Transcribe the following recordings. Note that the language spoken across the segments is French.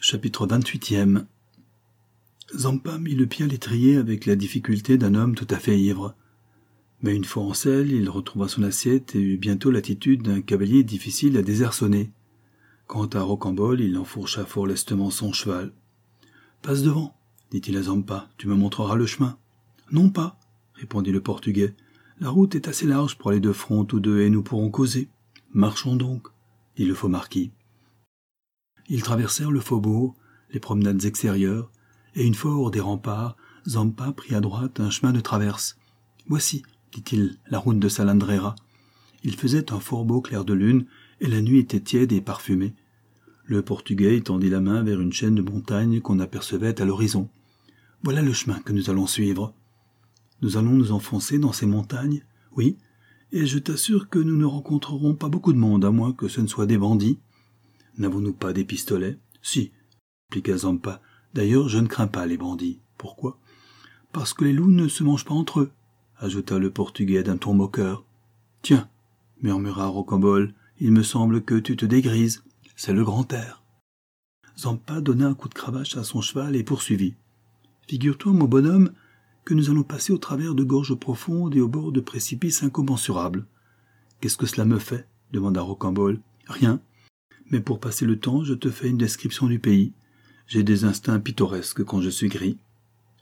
Chapitre 28e. Zampa mit le pied à l'étrier avec la difficulté d'un homme tout à fait ivre. Mais une fois en selle, il retrouva son assiette et eut bientôt l'attitude d'un cavalier difficile à désarçonner. Quant à Rocambole, il enfourcha fort lestement son cheval. « Passe devant, dit-il à Zampa, tu me montreras le chemin. »« Non pas, répondit le Portugais. La route est assez large pour aller de front tous deux et nous pourrons causer. Marchons donc, dit le faux marquis. Ils traversèrent le faubourg, les promenades extérieures, et une fois hors des remparts, Zampa prit à droite un chemin de traverse. « Voici, dit-il, la route de Salandrera. » Il faisait un fort beau clair de lune, et la nuit était tiède et parfumée. Le Portugais étendit la main vers une chaîne de montagnes qu'on apercevait à l'horizon. « Voilà le chemin que nous allons suivre. »« Nous allons nous enfoncer dans ces montagnes, oui, et je t'assure que nous ne rencontrerons pas beaucoup de monde, à moins que ce ne soient des bandits. » « N'avons-nous pas des pistolets ?»« Si, » répliqua Zampa. « D'ailleurs, je ne crains pas les bandits. Pourquoi ?»« Parce que les loups ne se mangent pas entre eux, » ajouta le Portugais d'un ton moqueur. « Tiens, » murmura Rocambole, « il me semble que tu te dégrises. C'est le grand air. » Zampa donna un coup de cravache à son cheval et poursuivit. « Figure-toi, mon bonhomme, que nous allons passer au travers de gorges profondes et au bord de précipices incommensurables. »« Qu'est-ce que cela me fait ?» demanda Rocambole. « Rien. Mais pour passer le temps, je te fais une description du pays. J'ai des instincts pittoresques quand je suis gris. »« Drôle, »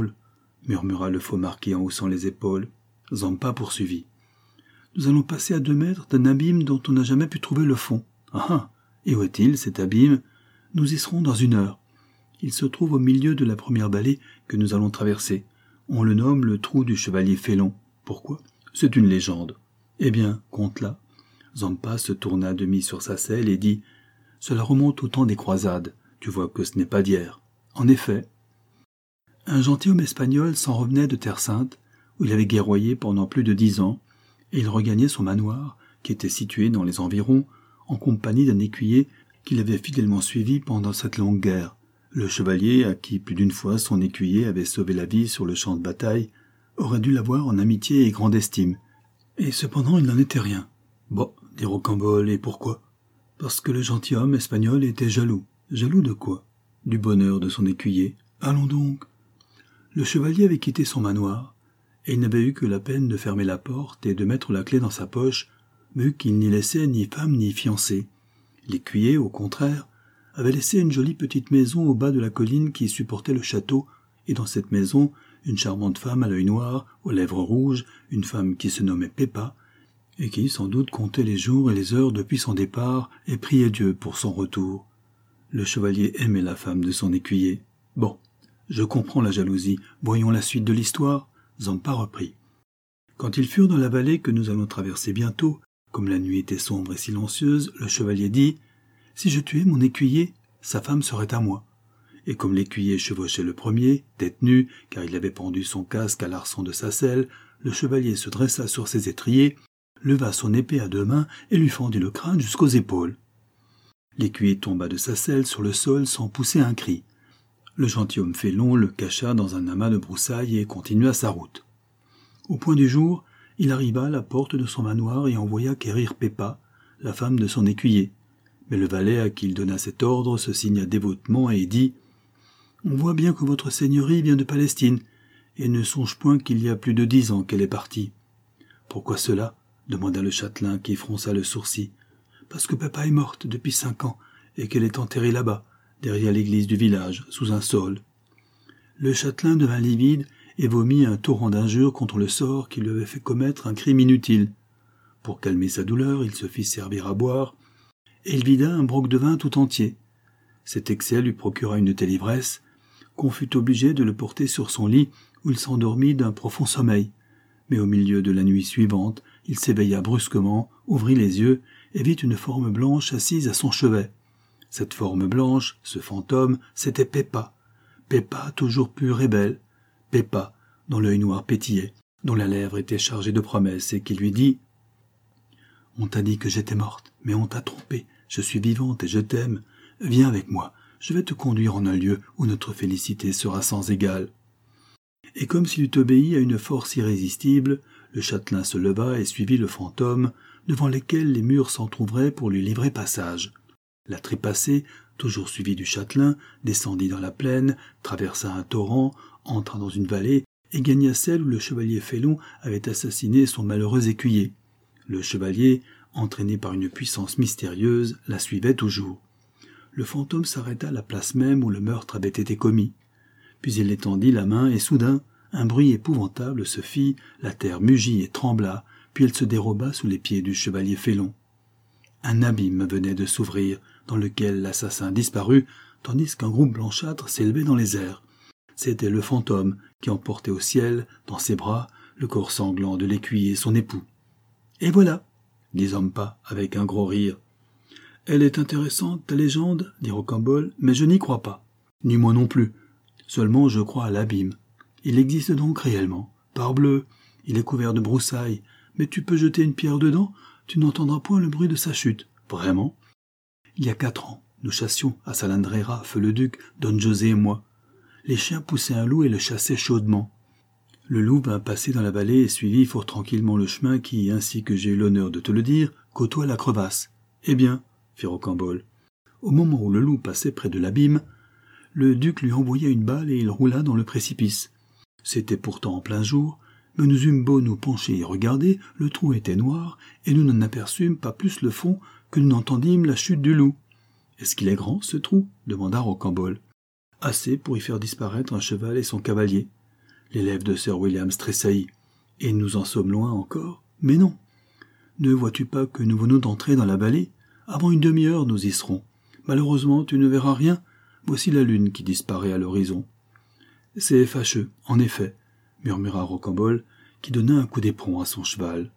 murmura le faux marquis en haussant les épaules. Zampa poursuivit. « Nous allons passer à 2 mètres d'un abîme dont on n'a jamais pu trouver le fond. »« Ah, et où est-il, cet abîme ? Nous y serons dans 1 heure. Il se trouve au milieu de la première vallée que nous allons traverser. On le nomme le trou du chevalier Félon. Pourquoi ? C'est une légende. Eh bien, conte-la. » Zampa se tourna à demi sur sa selle et dit « Cela remonte au temps des croisades. Tu vois que ce n'est pas d'hier. » En effet, un gentilhomme espagnol s'en revenait de Terre Sainte, où il avait guerroyé pendant plus de 10 ans, et il regagnait son manoir, qui était situé dans les environs, en compagnie d'un écuyer qu'il avait fidèlement suivi pendant cette longue guerre. Le chevalier, à qui plus d'une fois son écuyer avait sauvé la vie sur le champ de bataille, aurait dû l'avoir en amitié et grande estime. Et cependant, il n'en était rien. Bon, dit Rocambole, et pourquoi ? Parce que le gentilhomme espagnol était jaloux. Jaloux de quoi ? Du bonheur de son écuyer. Allons donc. Le chevalier avait quitté son manoir, et il n'avait eu que la peine de fermer la porte et de mettre la clé dans sa poche, vu qu'il n'y laissait ni femme ni fiancé. L'écuyer, au contraire, avait laissé une jolie petite maison au bas de la colline qui supportait le château, et dans cette maison, une charmante femme à l'œil noir, aux lèvres rouges, une femme qui se nommait Pépa, et qui sans doute comptait les jours et les heures depuis son départ et priait Dieu pour son retour. Le chevalier aimait la femme de son écuyer. Bon, je comprends la jalousie. Voyons la suite de l'histoire. Zampa reprit. Quand ils furent dans la vallée que nous allons traverser bientôt, comme la nuit était sombre et silencieuse, le chevalier dit « Si je tuais mon écuyer, sa femme serait à moi. » Et comme l'écuyer chevauchait le premier, tête nue, car il avait pendu son casque à l'arçon de sa selle, le chevalier se dressa sur ses étriers, leva son épée à 2 mains et lui fendit le crâne jusqu'aux épaules. L'écuyer tomba de sa selle sur le sol sans pousser un cri. Le gentilhomme Félon le cacha dans un amas de broussailles et continua sa route. Au point du jour, il arriva à la porte de son manoir et envoya quérir Pépa, la femme de son écuyer. Mais le valet à qui il donna cet ordre se signa dévotement et dit « On voit bien que votre seigneurie vient de Palestine, et ne songe point qu'il y a plus de 10 ans qu'elle est partie. »« Pourquoi cela ?» demanda le châtelain qui fronça le sourcil. « Parce que Pépa est morte depuis 5 ans, et qu'elle est enterrée là-bas, derrière l'église du village, sous un saule. » Le châtelain devint livide et vomit un torrent d'injures contre le sort qui lui avait fait commettre un crime inutile. Pour calmer sa douleur, il se fit servir à boire, et il vida un broc de vin tout entier. Cet excès lui procura une telle ivresse qu'on fut obligé de le porter sur son lit, où il s'endormit d'un profond sommeil. Mais au milieu de la nuit suivante, il s'éveilla brusquement, ouvrit les yeux et vit une forme blanche assise à son chevet. Cette forme blanche, ce fantôme, c'était Pépa. Pépa toujours pure et belle. Pépa, dont l'œil noir pétillait, dont la lèvre était chargée de promesses et qui lui dit « On t'a dit que j'étais morte, mais on t'a trompé. Je suis vivante et je t'aime. Viens avec moi, je vais te conduire en un lieu où notre félicité sera sans égale. » Et comme s'il eût obéi à une force irrésistible, le châtelain se leva et suivit le fantôme, devant lesquels les murs s'entr'ouvraient pour lui livrer passage. La trépassée, toujours suivi du châtelain, descendit dans la plaine, traversa un torrent, entra dans une vallée et gagna celle où le chevalier Félon avait assassiné son malheureux écuyer. Le chevalier, entraîné par une puissance mystérieuse, la suivait toujours. Le fantôme s'arrêta à la place même où le meurtre avait été commis. Puis il étendit la main et soudain, un bruit épouvantable se fit, la terre mugit et trembla, puis elle se déroba sous les pieds du chevalier Félon. Un abîme venait de s'ouvrir, dans lequel l'assassin disparut, tandis qu'un groupe blanchâtre s'élevait dans les airs. C'était le fantôme qui emportait au ciel, dans ses bras, le corps sanglant de l'écuyer, son époux. « Et voilà !» dit Zampa avec un gros rire. « Elle est intéressante, ta légende, dit Rocambole, mais je n'y crois pas. Ni moi non plus. Seulement je crois à l'abîme. Il existe donc réellement. Parbleu, il est couvert de broussailles, mais tu peux jeter une pierre dedans, tu n'entendras point le bruit de sa chute. Vraiment. Il y a 4 ans, nous chassions à Salandrera, feu le duc, Don José et moi. Les chiens poussaient un loup et le chassaient chaudement. Le loup vint passer dans la vallée et suivit fort tranquillement le chemin qui, ainsi que j'ai eu l'honneur de te le dire, côtoie la crevasse. Eh bien, fit Rocambole, au moment où le loup passait près de l'abîme, le duc lui envoya une balle et il roula dans le précipice. C'était pourtant en plein jour, mais nous eûmes beau nous pencher et regarder, le trou était noir, et nous n'en aperçûmes pas plus le fond que nous n'entendîmes la chute du loup. « Est-ce qu'il est grand, ce trou ?» demanda Rocambole. « Assez pour y faire disparaître un cheval et son cavalier. » Les lèvres de Sir William tressaillit. « Et nous en sommes loin encore ?»« Mais non. Ne vois-tu pas que nous venons d'entrer dans la vallée ? Avant une demi-heure, nous y serons. Malheureusement, tu ne verras rien. Voici la lune qui disparaît à l'horizon. »« C'est fâcheux, en effet, » murmura Rocambole, qui donna un coup d'éperon à son cheval.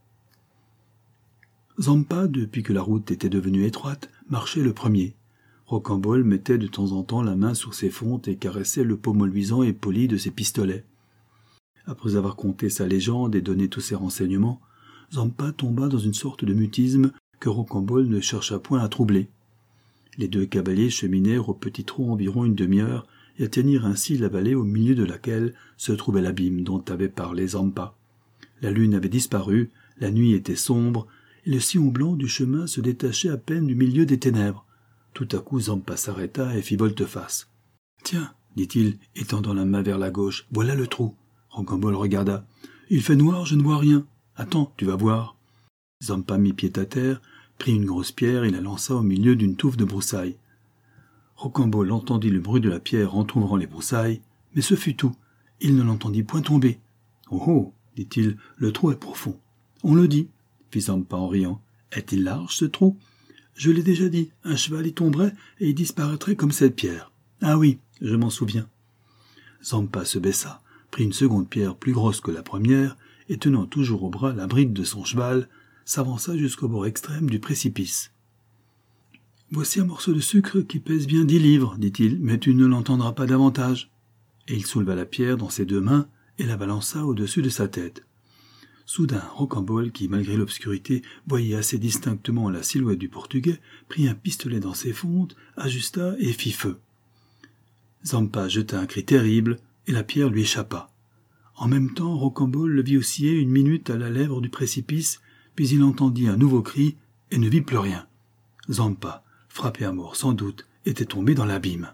Zampa, depuis que la route était devenue étroite, marchait le premier. Rocambole mettait de temps en temps la main sur ses fontes et caressait le pommeau luisant et poli de ses pistolets. Après avoir conté sa légende et donné tous ses renseignements, Zampa tomba dans une sorte de mutisme que Rocambole ne chercha point à troubler. Les 2 cavaliers cheminèrent au petit trot environ une demi-heure et atteignirent ainsi la vallée au milieu de laquelle se trouvait l'abîme dont avait parlé Zampa. La lune avait disparu, la nuit était sombre, et le sillon blanc du chemin se détachait à peine du milieu des ténèbres. Tout à coup Zampa s'arrêta et fit volte-face. « Tiens, dit-il, étendant la main vers la gauche, voilà le trou. » Rocambole regarda. « Il fait noir, je ne vois rien. Attends, tu vas voir. » Zampa mit pied à terre, prit une grosse pierre et la lança au milieu d'une touffe de broussailles. Rocambole entendit le bruit de la pierre entr'ouvrant les broussailles, mais ce fut tout. Il ne l'entendit point tomber. « Oh oh !» dit-il, « le trou est profond. »« On le dit, » fit Zampa en riant. « Est-il large, ce trou ? Je l'ai déjà dit, un cheval y tomberait et y disparaîtrait comme cette pierre. Ah oui, je m'en souviens. » Zampa se baissa, prit une seconde pierre plus grosse que la première, et tenant toujours au bras la bride de son cheval, s'avança jusqu'au bord extrême du précipice. « Voici un morceau de sucre qui pèse bien 10 livres, dit-il, mais tu ne l'entendras pas davantage. » Et il souleva la pierre dans ses 2 mains et la balança au-dessus de sa tête. Soudain, Rocambole, qui, malgré l'obscurité, voyait assez distinctement la silhouette du Portugais, prit un pistolet dans ses fontes, ajusta et fit feu. Zampa jeta un cri terrible, et la pierre lui échappa. En même temps, Rocambole le vit osciller une minute à la lèvre du précipice, puis il entendit un nouveau cri et ne vit plus rien. Zampa, frappé à mort sans doute, était tombé dans l'abîme.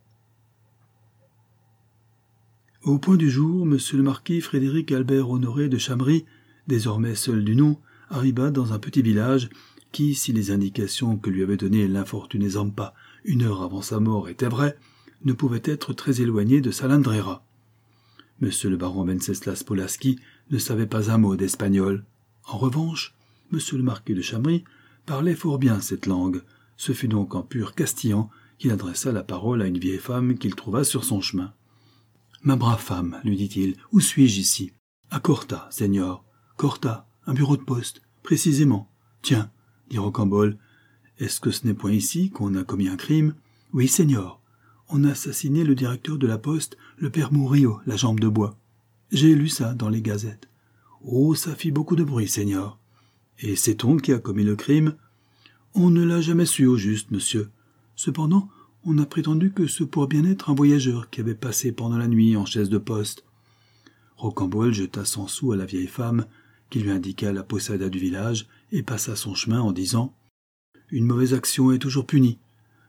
Au point du jour, monsieur le marquis Frédéric Albert Honoré de Chamery, désormais seul du nom, arriva dans un petit village qui, si les indications que lui avait données l'infortuné Zampa 1 heure avant sa mort étaient vraies, ne pouvait être très éloigné de Salandrera. Monsieur le baron Wenceslas Polaski ne savait pas un mot d'espagnol. En revanche, monsieur le marquis de Chamery parlait fort bien cette langue. Ce fut donc en pur castillan qu'il adressa la parole à une vieille femme qu'il trouva sur son chemin. « Ma brave femme, lui dit-il, où suis-je ici ? À Corta, seigneur. Corta, un bureau de poste, précisément. Tiens, dit Rocambole, est-ce que ce n'est point ici qu'on a commis un crime ? Oui, seigneur. On a assassiné le directeur de la poste, le père Murillo, la jambe de bois. J'ai lu ça dans les gazettes. Oh, ça fit beaucoup de bruit, seigneur. Et sait-on qui a commis le crime ? On ne l'a jamais su au juste, monsieur. Cependant, on a prétendu que ce pourrait bien être un voyageur qui avait passé pendant la nuit en chaise de poste. Rocambole jeta 100 sous à la vieille femme, qui lui indiqua la posada du village et passa son chemin en disant « Une mauvaise action est toujours punie.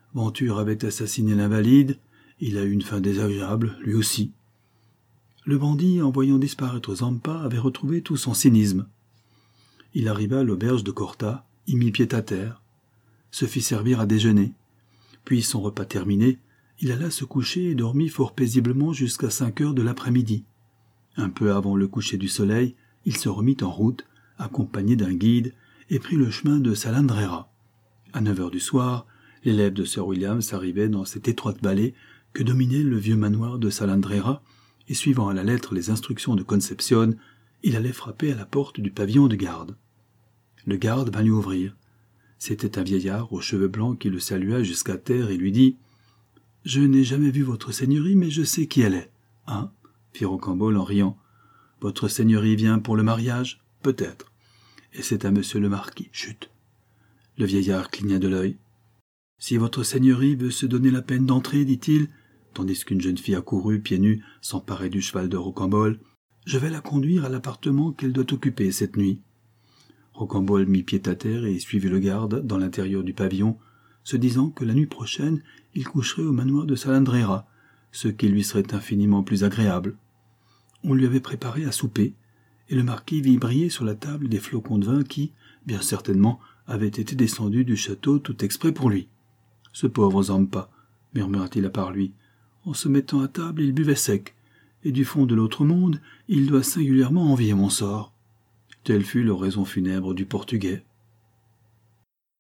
Venture avait assassiné l'invalide, il a eu une fin désagréable, lui aussi. Le bandit, en voyant disparaître Zampa, avait retrouvé tout son cynisme. Il arriva à l'auberge de Corta, y mit pied à terre, se fit servir à déjeuner. Puis, son repas terminé, il alla se coucher et dormit fort paisiblement jusqu'à 5 heures de l'après-midi. Un peu avant le coucher du soleil, il se remit en route, accompagné d'un guide, et prit le chemin de Salandrera. À 9 heures du soir, l'élève de Sir William s'arrivait dans cette étroite vallée que dominait le vieux manoir de Salandrera, et suivant à la lettre les instructions de Concepcion, il allait frapper à la porte du pavillon de garde. Le garde vint lui ouvrir. C'était un vieillard aux cheveux blancs qui le salua jusqu'à terre et lui dit « Je n'ai jamais vu votre seigneurie, mais je sais qui elle est. »« Hein ?» fit Rocambole en riant. « Votre seigneurie vient pour le mariage ? Peut-être. Et c'est à monsieur le marquis. Chut !» Le vieillard cligna de l'œil. « Si votre seigneurie veut se donner la peine d'entrer, dit-il, tandis qu'une jeune fille accourut, pieds nus, s'emparer du cheval de Rocambole, je vais la conduire à l'appartement qu'elle doit occuper cette nuit. » Rocambole mit pied à terre et suivit le garde dans l'intérieur du pavillon, se disant que la nuit prochaine, il coucherait au manoir de Salandrera, ce qui lui serait infiniment plus agréable. On lui avait préparé à souper, et le marquis vit briller sur la table des flocons de vin qui, bien certainement, avaient été descendus du château tout exprès pour lui. « Ce pauvre Zampa !» murmura-t-il à part lui. « En se mettant à table, il buvait sec, et du fond de l'autre monde, il doit singulièrement envier mon sort. » Telle fut l'oraison funèbre du Portugais.